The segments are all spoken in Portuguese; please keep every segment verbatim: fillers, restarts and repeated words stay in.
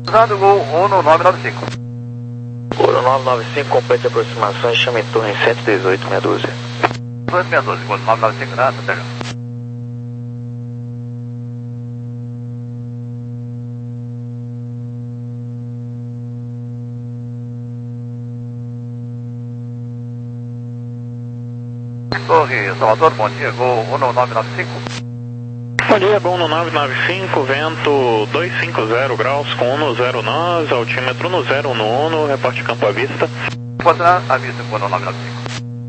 Usado Gol um nove nove cinco. Gol nove nove cinco, complete aproximações, chame torre em cento e dezoito, meia dúzia. dois meia doze, Gol nove nove cinco, nada, pega. Torre Salvador, bom dia, Gol um nove nove cinco. Bom dia, Gol um nove nove cinco, vento duzentos e cinquenta graus com um zero nove, altímetro no zero um um, reporte campo à vista. Pode dar a vista, Gol um nove nove cinco.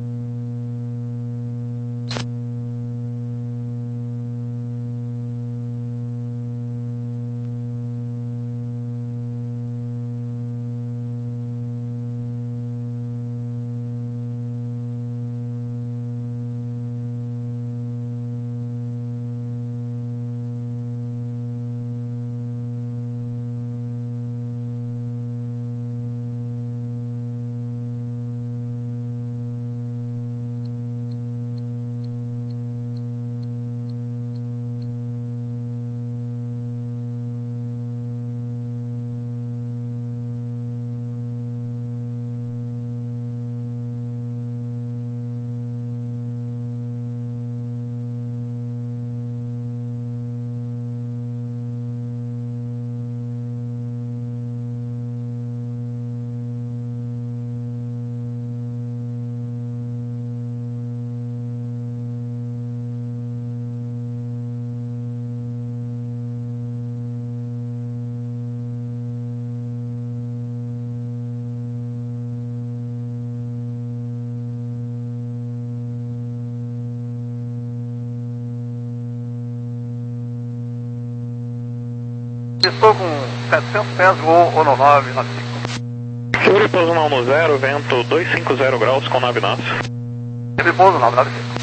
Estou com setecentos pés, Gol um nove nove cinco. Seguro pouso no zero, vento duzentos e cinquenta graus com nove nós. Ele pouso nove nove cinco.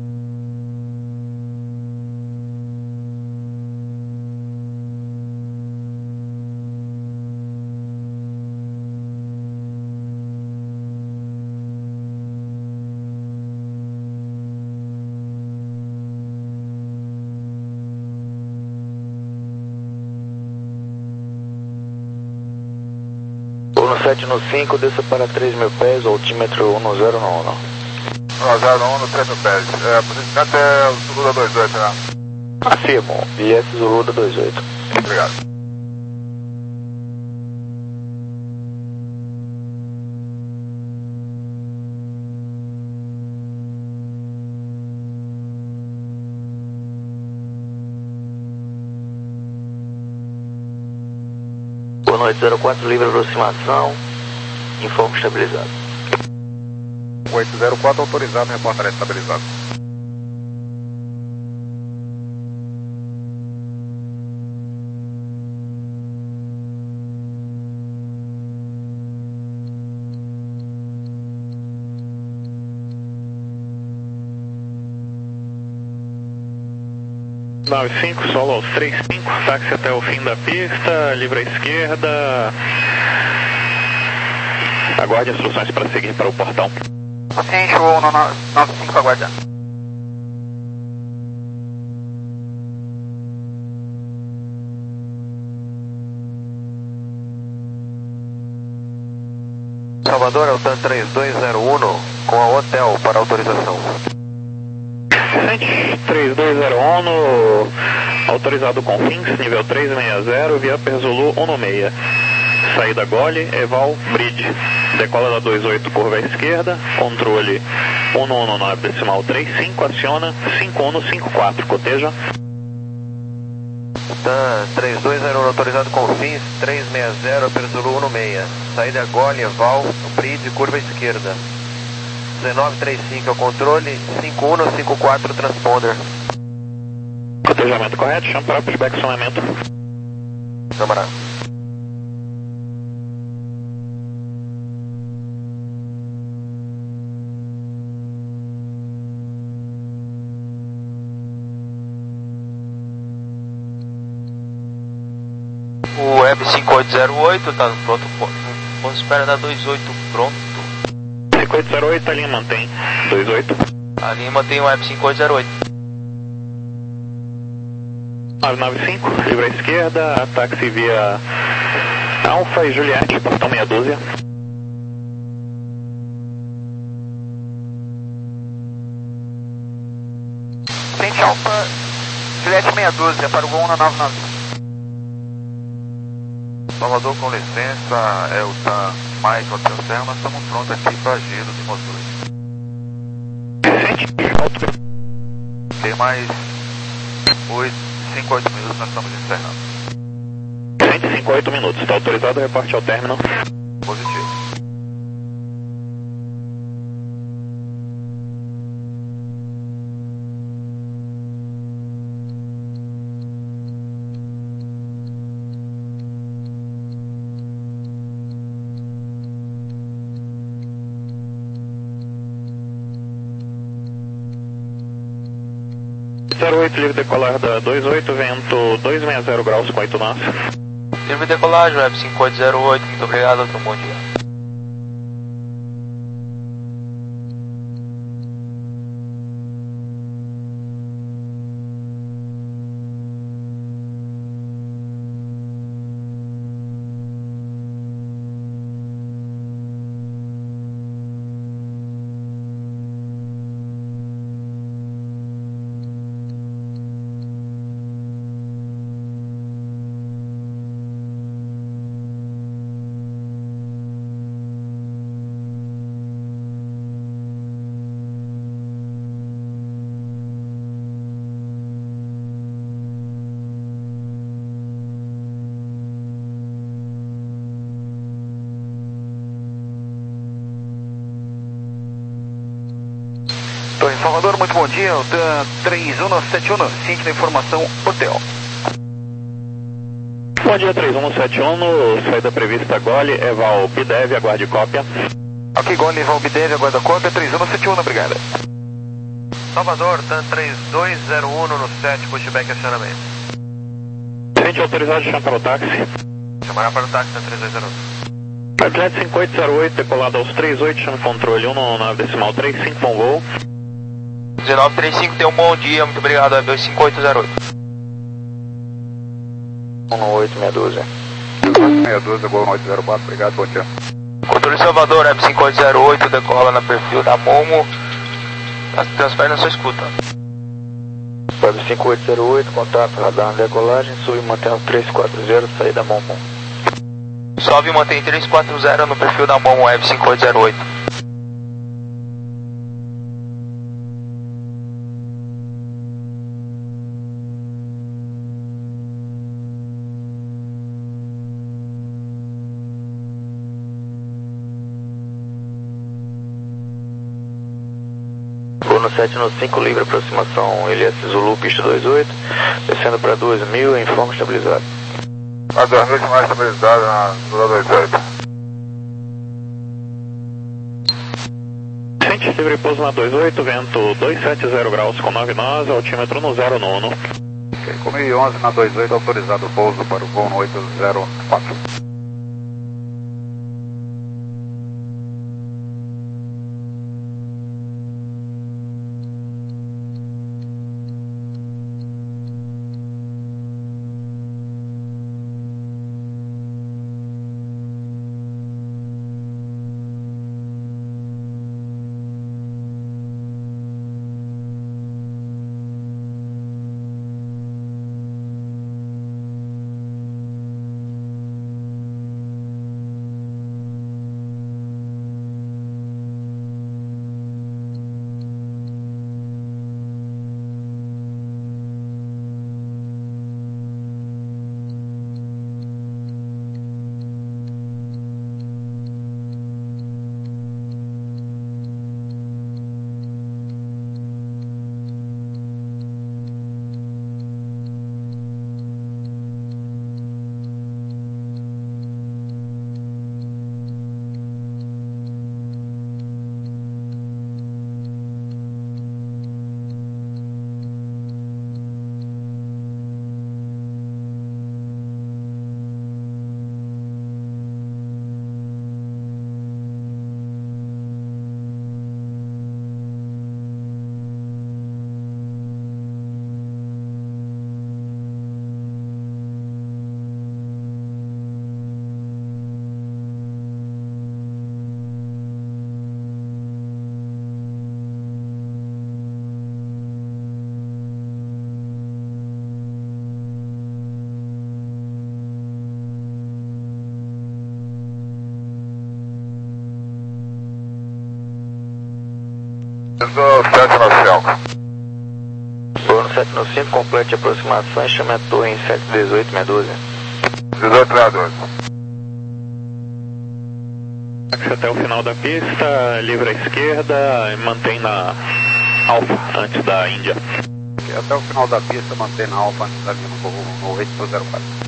sete no cinco, desça para três mil pés, altímetro um zero um. um zero um no três mil pés. É, possivelmente é o Zulu da vinte e oito, né? Afirmo, I S Zulu da vinte e oito. Obrigado. Boa noite, zero quatro, livre aproximação, informe estabilizado. oito zero quatro autorizado, reportaré estabilizado. nove cinco, solo aos três cinco, táxi até o fim da pista, livre à esquerda. Aguarde instruções para seguir para o portão. Sim, show, nove cinco, aguarda. Salvador, Altan três dois zero um, com a hotel para autorização. três dois zero um, autorizado com fins, nível trezentos e sessenta, via Perzulu um no seis. Saída Gole, Eval, Bridge. Decola da vinte e oito, curva à esquerda, controle um um nove decimal trinta e cinco, aciona cinco um cinco quatro, coteja. Tá, três dois zero um, autorizado com fins, trezentos e sessenta, Perzulu um no seis. Saída Gole, Eval, Bridge, curva à esquerda. dezenove trinta e cinco é o controle, cinco um cinco quatro transponder. Cotejamento correto, chama para pushback acionamento. Câmara. O Web cinco oito zero oito está pronto, ponto de espera da vinte e oito pronto. cinco oito zero oito, a linha mantém vinte e oito. A linha mantém o Web cinco oito zero oito. nove nove cinco, livre à esquerda, táxi via Alfa e Juliette, portão meia dúzia. Frente Alfa, Juliette meia dúzia, para o Gol um nove nove. Salvador, com licença, é o TAM Mike Hotel Serra, nós estamos prontos aqui para giro de motores. Tem mais oito, cinco, oito minutos, nós estamos encerrando. cento e cinco, oito minutos, está autorizado o reporte ao término. Positivo. zero oito, livre decolar da dois oito, vento duzentos e sessenta graus com oito nós. Livre decolagem, web cinco oito zero oito, muito obrigado, outro bom dia. Estou em Salvador, muito bom dia, o TAM três um sete um, ciente da informação, hotel. Bom dia, três um sete um, saída prevista Gole, Eval Bidev, aguarde cópia. Ok, Gole, Eval Bidev, aguarda cópia, três um sete um, obrigado. Salvador, TAM três dois zero um no sete, pushback acionamento. Gente autorizado, chama para o táxi. Chamará para o táxi TAM três dois zero um. Atleta cinco oito zero oito, decolado aos trinta e oito, chama controle um no nove decimal três cinco, bom voo. dezenove trinta e cinco, tenha um bom dia, muito obrigado, web cinco oito zero oito. um oito meia dúzia. meia dúzia, Gol oito zero quatro, obrigado, bom dia. Controle Salvador, web cinco oito zero oito, decola na perfil da Momo, transfere na sua escuta. Web cinco oito zero oito, contato, radar na decolagem, sub mantendo três quatro zero, saída Momo. Sobe e mantém três quatro zero no perfil da Momo, web cinco oito zero oito. Vou no sete no cinco, livre aproximação L S Zulu, pista dois oito, descendo para dois mil, informe estabilizado. A dois mil mais estabilizada na Zulu dois oito. Gente, livre pouso na dois oito, vento duzentos e setenta graus com nove nós, altímetro no zero nono. Ok, com mil e onze na dois oito, autorizado o pouso para o Gol oito zero quatro. sete no céu. Bruno sete no cinco, complete aproximação e chame a torre em sete dezoito, meia dúzia. dezoito, meia dúzia. Até o final da pista, livre à esquerda e mantém na Alfa antes da Índia. Até o final da pista, mantém na Alfa antes da Lima, no oito zero quatro.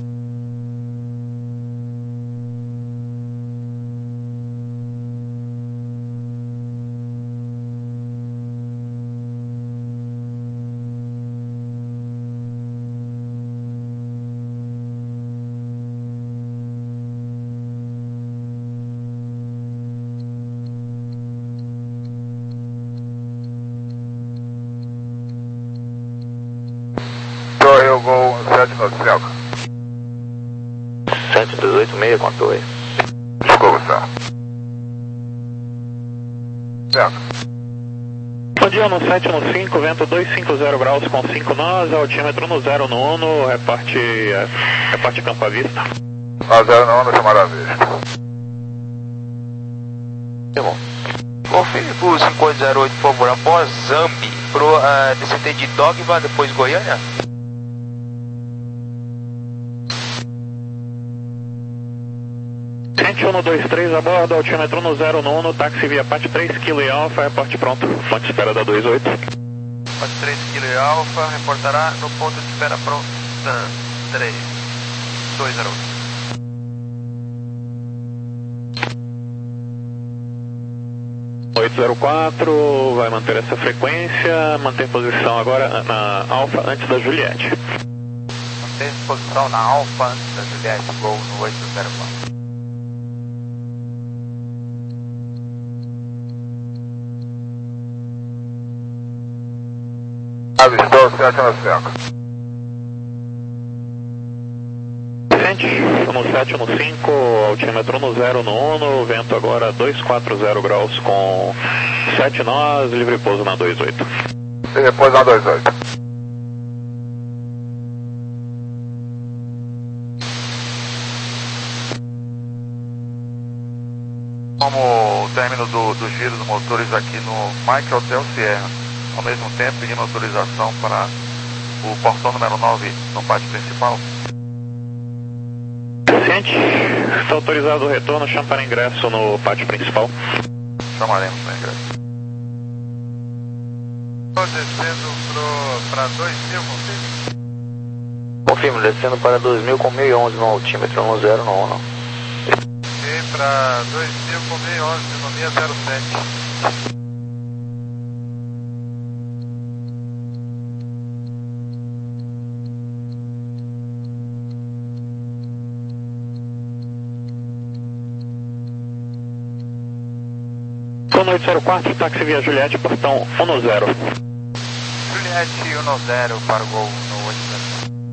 Eu vou sete no céu. sete dezoito, meia com a torre. Desculpa, senhor. Certo. Bom dia, no sete no cinco, vento duzentos e cinquenta graus com cinco nós, altímetro no zero no Uno, reparte, é, reparte campo à vista. A zero no Uno, chamada à vista. Tá bom. Confirme pro cinco oito zero oito, por favor, após Zambi, pro uh, D C T de Dogma, depois Goiânia. um dois três a bordo, altímetro no zero no Uno, táxi via Pat três Kilo e Alfa, reporte pronto, ponto de espera da dois oito. Pat três Kilo e Alfa, reportará no ponto de espera pronto, três dois zero oito. oito zero quatro, vai manter essa frequência, mantém posição agora na Alfa antes da Juliette. Mantém posição na Alfa antes da Juliette, gol no oito zero quatro. Avistou sete no céu. No sete no cinco, altímetro no zero no Uno, vento agora duzentos e quarenta graus com sete nós, livre pouso na dois oito. E depois na dois oito. Como o término do, do giro dos motores aqui no Mike Hotel Sierra, ao mesmo tempo pedindo autorização para o portão número nove no pátio principal. Ciente, está autorizado o retorno, chama para ingresso no pátio principal. Chamaremos para ingresso. Estou descendo para dois mil, confirme? Confirmo, descendo para dois mil com mil e onze no altímetro, no zero no Uno. E para dois mil com mil e onze no seis zero sete. oito zero quatro, táxi via Juliette, portão um no zero. Juliette um no zero para o gol no oito zero.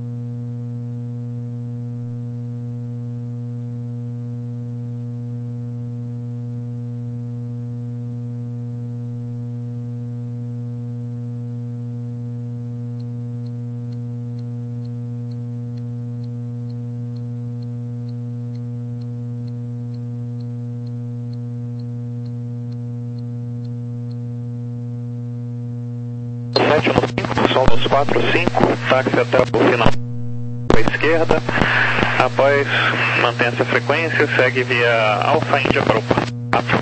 sete no cinco, solos quatro cinco, táxi até o final à esquerda, após mantém essa frequência, segue via Alfa Índia para o quatro.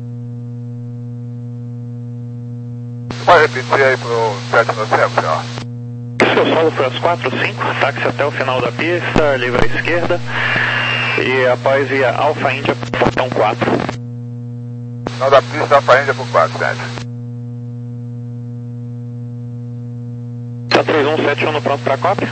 Vai repetir aí pro sete no céu, senhor. Seu solo foi às quatro cinco, táxi até o final da pista, livre à esquerda, e após via Alfa Índia para o portão quatro. Final da pista, Alfa Índia pro quatro, sete. três um sete um pronto para a cópia.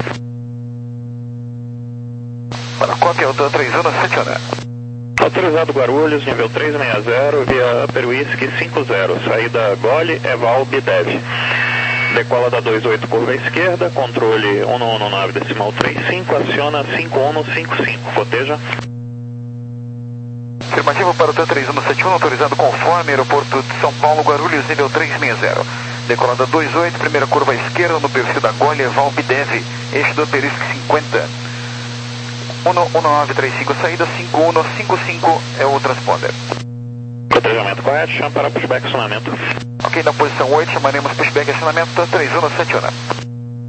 Para a cópia, Altan três um sete um. Autorizado Guarulhos, nível trezentos e sessenta, via Upper Whisky cinco zero, saída Gole, Eval, Bidev. Decola da dois oito, curva à esquerda, controle um no um nove decimal trinta e cinco, aciona cinco um cinco cinco, coteja. Afirmativo para o Altan três um sete um, autorizado conforme aeroporto de São Paulo, Guarulhos, nível trezentos e sessenta. Decolada dois oito, primeira curva à esquerda no perfil da Gole, Eval, Bidev, eixo do Upper Whisky cinquenta. um nove três cinco, saída cinco um cinco cinco é o transponder. Cotejamento correto, chama para pushback acionamento. ok na posição oito, chamaremos pushback acionamento três um sete um.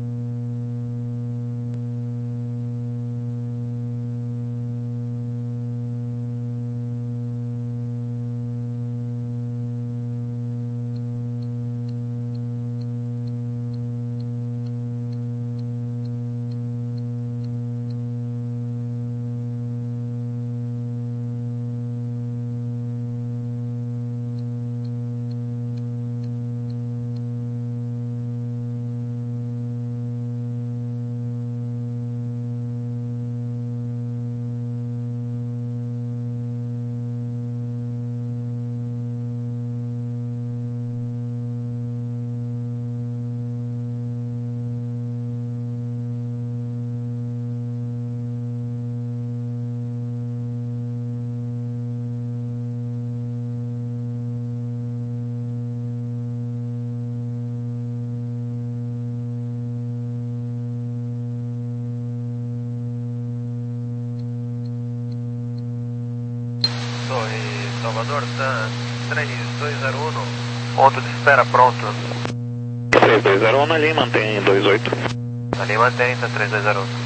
Torre Salvador, tá três dois zero um, ponto de espera pronto. três dois zero um na linha, mantém dois oito. Na linha mantém, tá três dois zero um.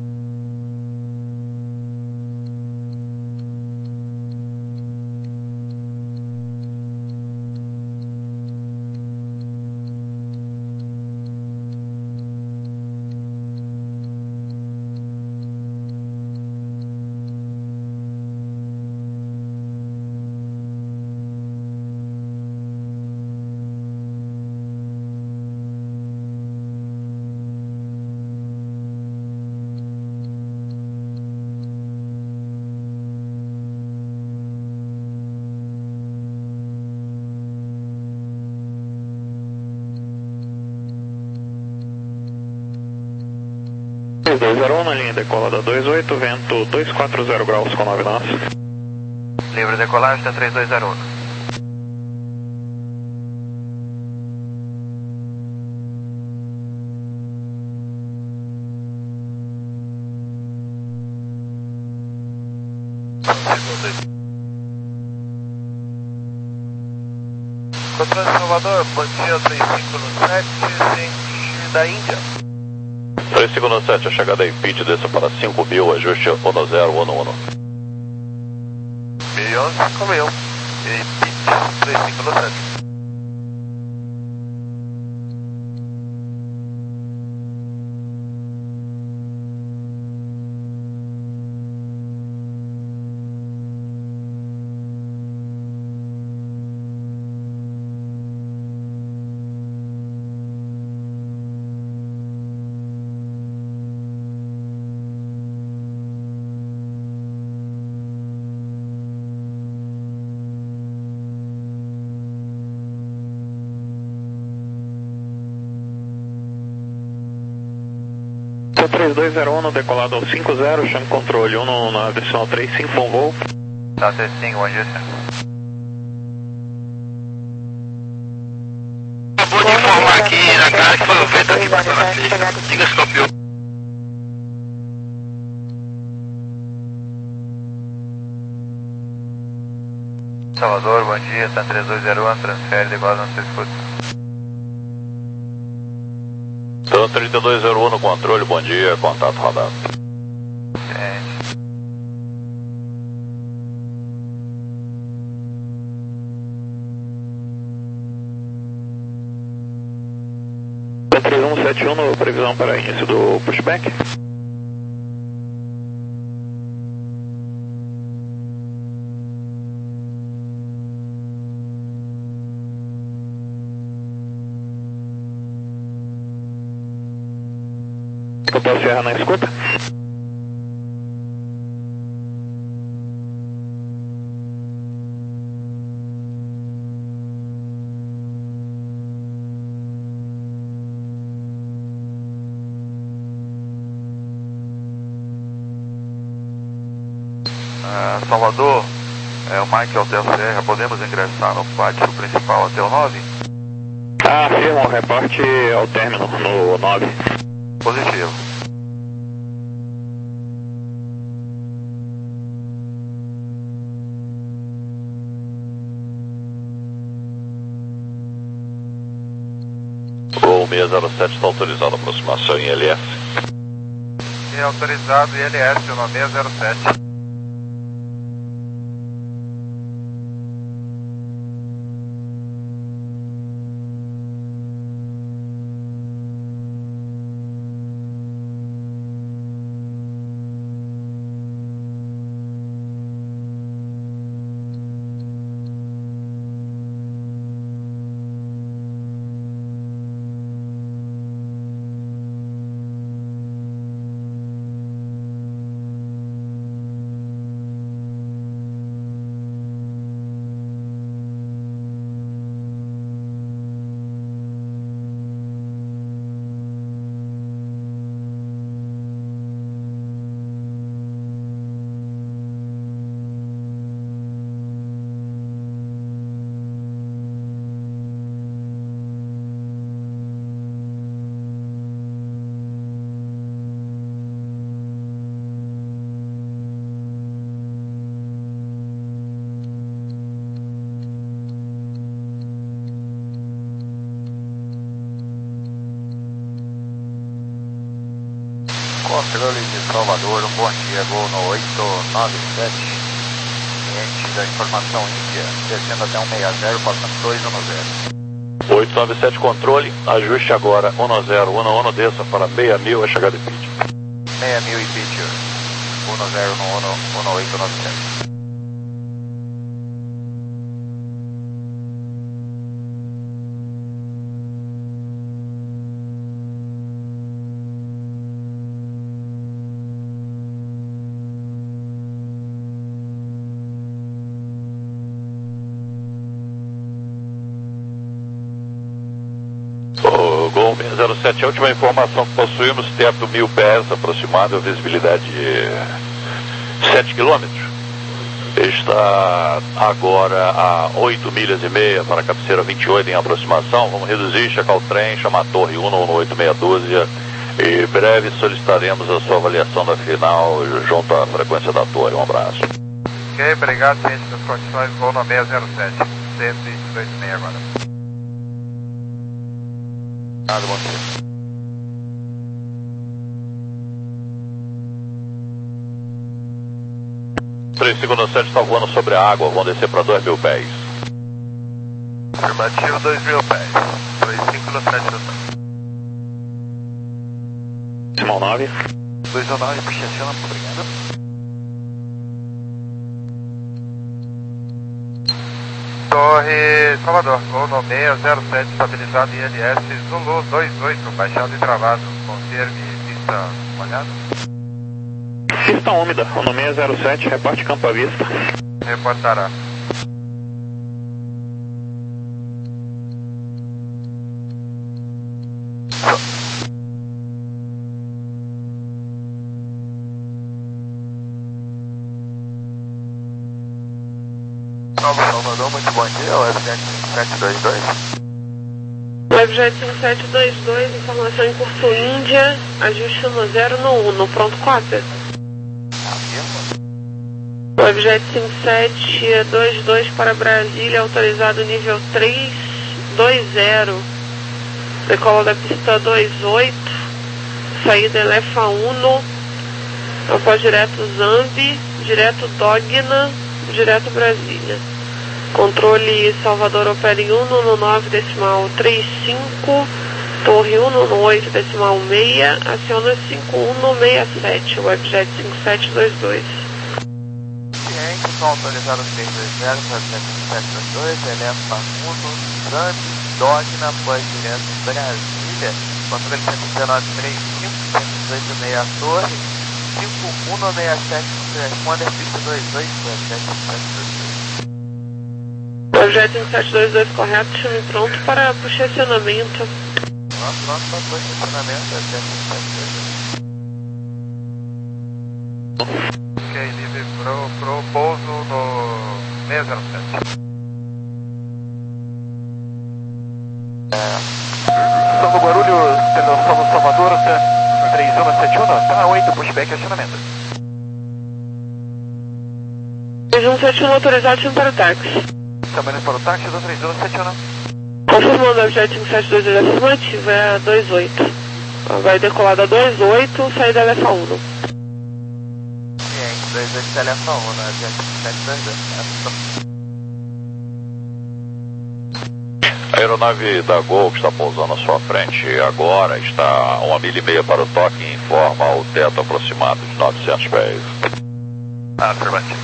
três dois zero um na linha decolada dois oito, vento dois quatro zero graus com nove nós. Livre decolagem, tá três dois zero um. Controle de Salvador, bom dia, três cinco sete, ciente da Índia. três cinco sete, a chegada em pitch, desça para cinco mil, ajuste um zero um um. mil e onze, cinco mil. E pitch, três cinco sete. três dois zero um no decolado ao cinco zero, chame controle um no, na adicional três cinco, bom voo. Tá três cinco, bom dia, senhor. Acabou de informar aqui na cara que foi o vento aqui bateu na pista. Diga se copiou. Salvador, bom dia, tá três dois zero um, transfere, decolado não se escuta. Então, trinta e dois zero um no controle, bom dia, contato rodado. É. três um sete um no previsão para início do pushback. Hotel Serra na escuta. Uh, Salvador, é o Mike Hotel Serra, podemos ingressar no pátio principal até o nove? Ah, afirma o reporte ao término no nove. Positivo. seis zero sete está autorizado a aproximação em L S. E autorizado I L S no seis zero sete. Controle de Salvador, um bom dia, gol no oito nove sete, cliente da informação Índia, descendo até um seis zero, passando dois um zero. oito nove sete controle, ajuste agora um zero um um, desça para seis mil, é chegada e pitch. seis mil e pitch, um zero um um oito nove sete. Gol seis zero sete, a última informação que possuímos, teto mil pés aproximado, visibilidade de sete quilômetros. Está agora a oito milhas e meia para a cabeceira vinte e oito em aproximação. Vamos reduzir, checar o trem, chamar a torre um um oito meia dúzia e breve solicitaremos a sua avaliação da final junto à frequência da torre. Um abraço. Ok, obrigado, ciente das condições, gol no seis zero sete, cento e dois e meio agora. Nada, bom dia. três cinco sete está voando sobre a água, vão descer para dois mil pés. Afirmativo, dois mil pés. três cinco sete no Decimal nove. dois nove, puxa a cena, obrigado. Torre Salvador, gol no seis zero sete, estabilizado em L S, Zulu dois oito, baixado e travado, confirme pista molhada. Pista úmida, o no seis zero sete, reporte campo à vista. Reportará. Salvador, muito bom dia, o Webjet cinco sete dois dois. Webjet cinco sete dois dois, informação em curso Índia, ajuste no zero no um, no pronto cópia. Webjet cinco sete dois dois para Brasília, autorizado nível três dois zero, decola da pista dois oito, saída Elefa Uno, após direto Zambi, direto Dogna, direto Brasília. Controle Salvador opera em um no nove decimal trinta e cinco, torre um no oito decimal seis, aciona cinco um no seis sete, Webjet cinco sete dois dois. Ciente, são autorizados três dois zero, Webjet cinco sete dois dois, Elefa Uno, Zambi, Dogna, após direto Brasília, controle cento e dezenove trinta e cinco, cento e dezoito meia torre, cinco um no seis sete, responde a pista dois oito, Webjet cinco sete dois dois. Webjet cinco sete dois dois correto, chame pronto para posicionamento. Pronto, pronto para posicionamento, Webjet cinco sete dois dois. Ok, livre pro, pro pouso no seis zero sete. É. São do Guarulhos, pelo São do Salvador, três um sete um, tá oito, pushback, acionamento. três um sete um autorizado, chame para o táxi. Estamos para o táxi do três um sete um. Confirmando, objeto cinco sete dois dois afirmativo, é a dois oito. Vai decolar da dois oito, saída L F A um. Ciente, dois oito L F A um, né? Objeto cinco sete dois dois. A aeronave da Gol, que está pousando à sua frente agora, está a uma milha e meia para o toque e informa o teto aproximado de novecentos pés. Afirmativo.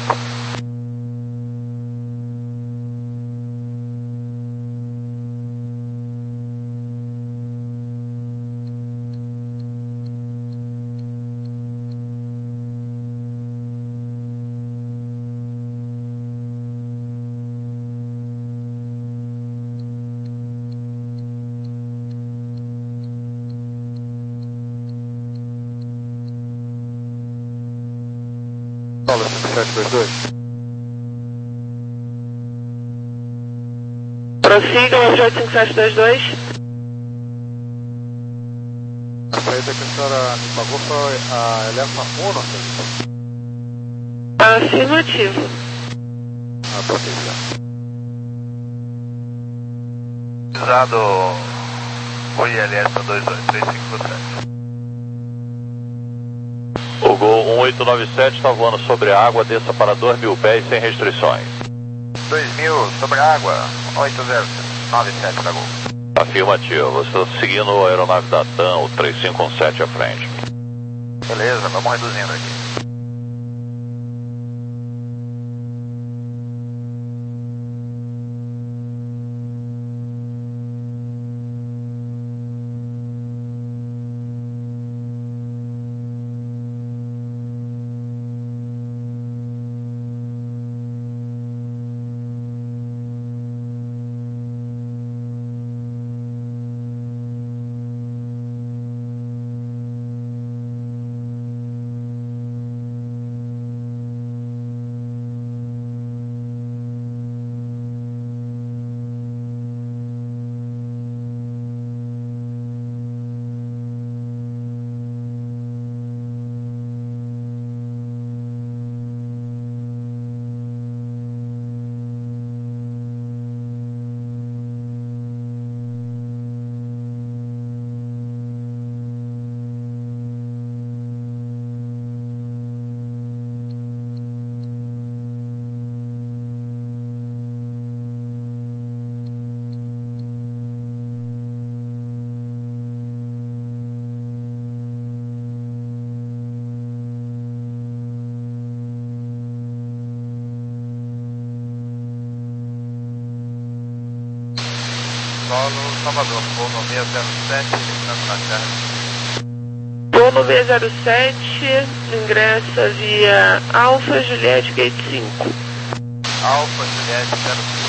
Paulo, cinco sete dois dois. Prossiga, objeto cinco sete dois dois. A saída que a senhora me pagou foi a L F A um, não sei. Afirmativo. Ah, proteger. Usado o I L S dois oito três cinco sete. O Gol um oito nove sete está voando sobre a água, desça para dois mil pés sem restrições. dois mil sobre a água, oito zero nove sete da Gol. Afirmativo, você está seguindo a aeronave da TAM, o três cinco um sete à frente. Beleza, vamos reduzindo aqui. Solo Salvador, voo no seis zero sete, entrando na terra. Voo no seis zero sete, ingressa via Alfa Juliette Gate cinco. Alfa Juliette zero cinco.